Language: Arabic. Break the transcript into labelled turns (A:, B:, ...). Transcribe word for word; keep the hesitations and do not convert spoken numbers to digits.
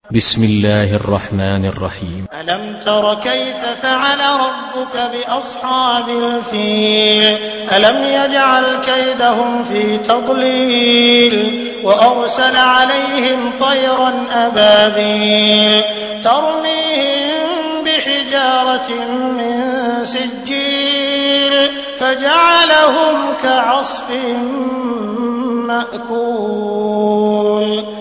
A: بسم الله الرحمن الرحيم.
B: ألم تر كيف فعل ربك بأصحاب الفيل ألم يجعل كيدهم في تضليل وأرسل عليهم طيرا أبابيل ترميهم بحجارة من سجيل فجعلهم كعصف مأكول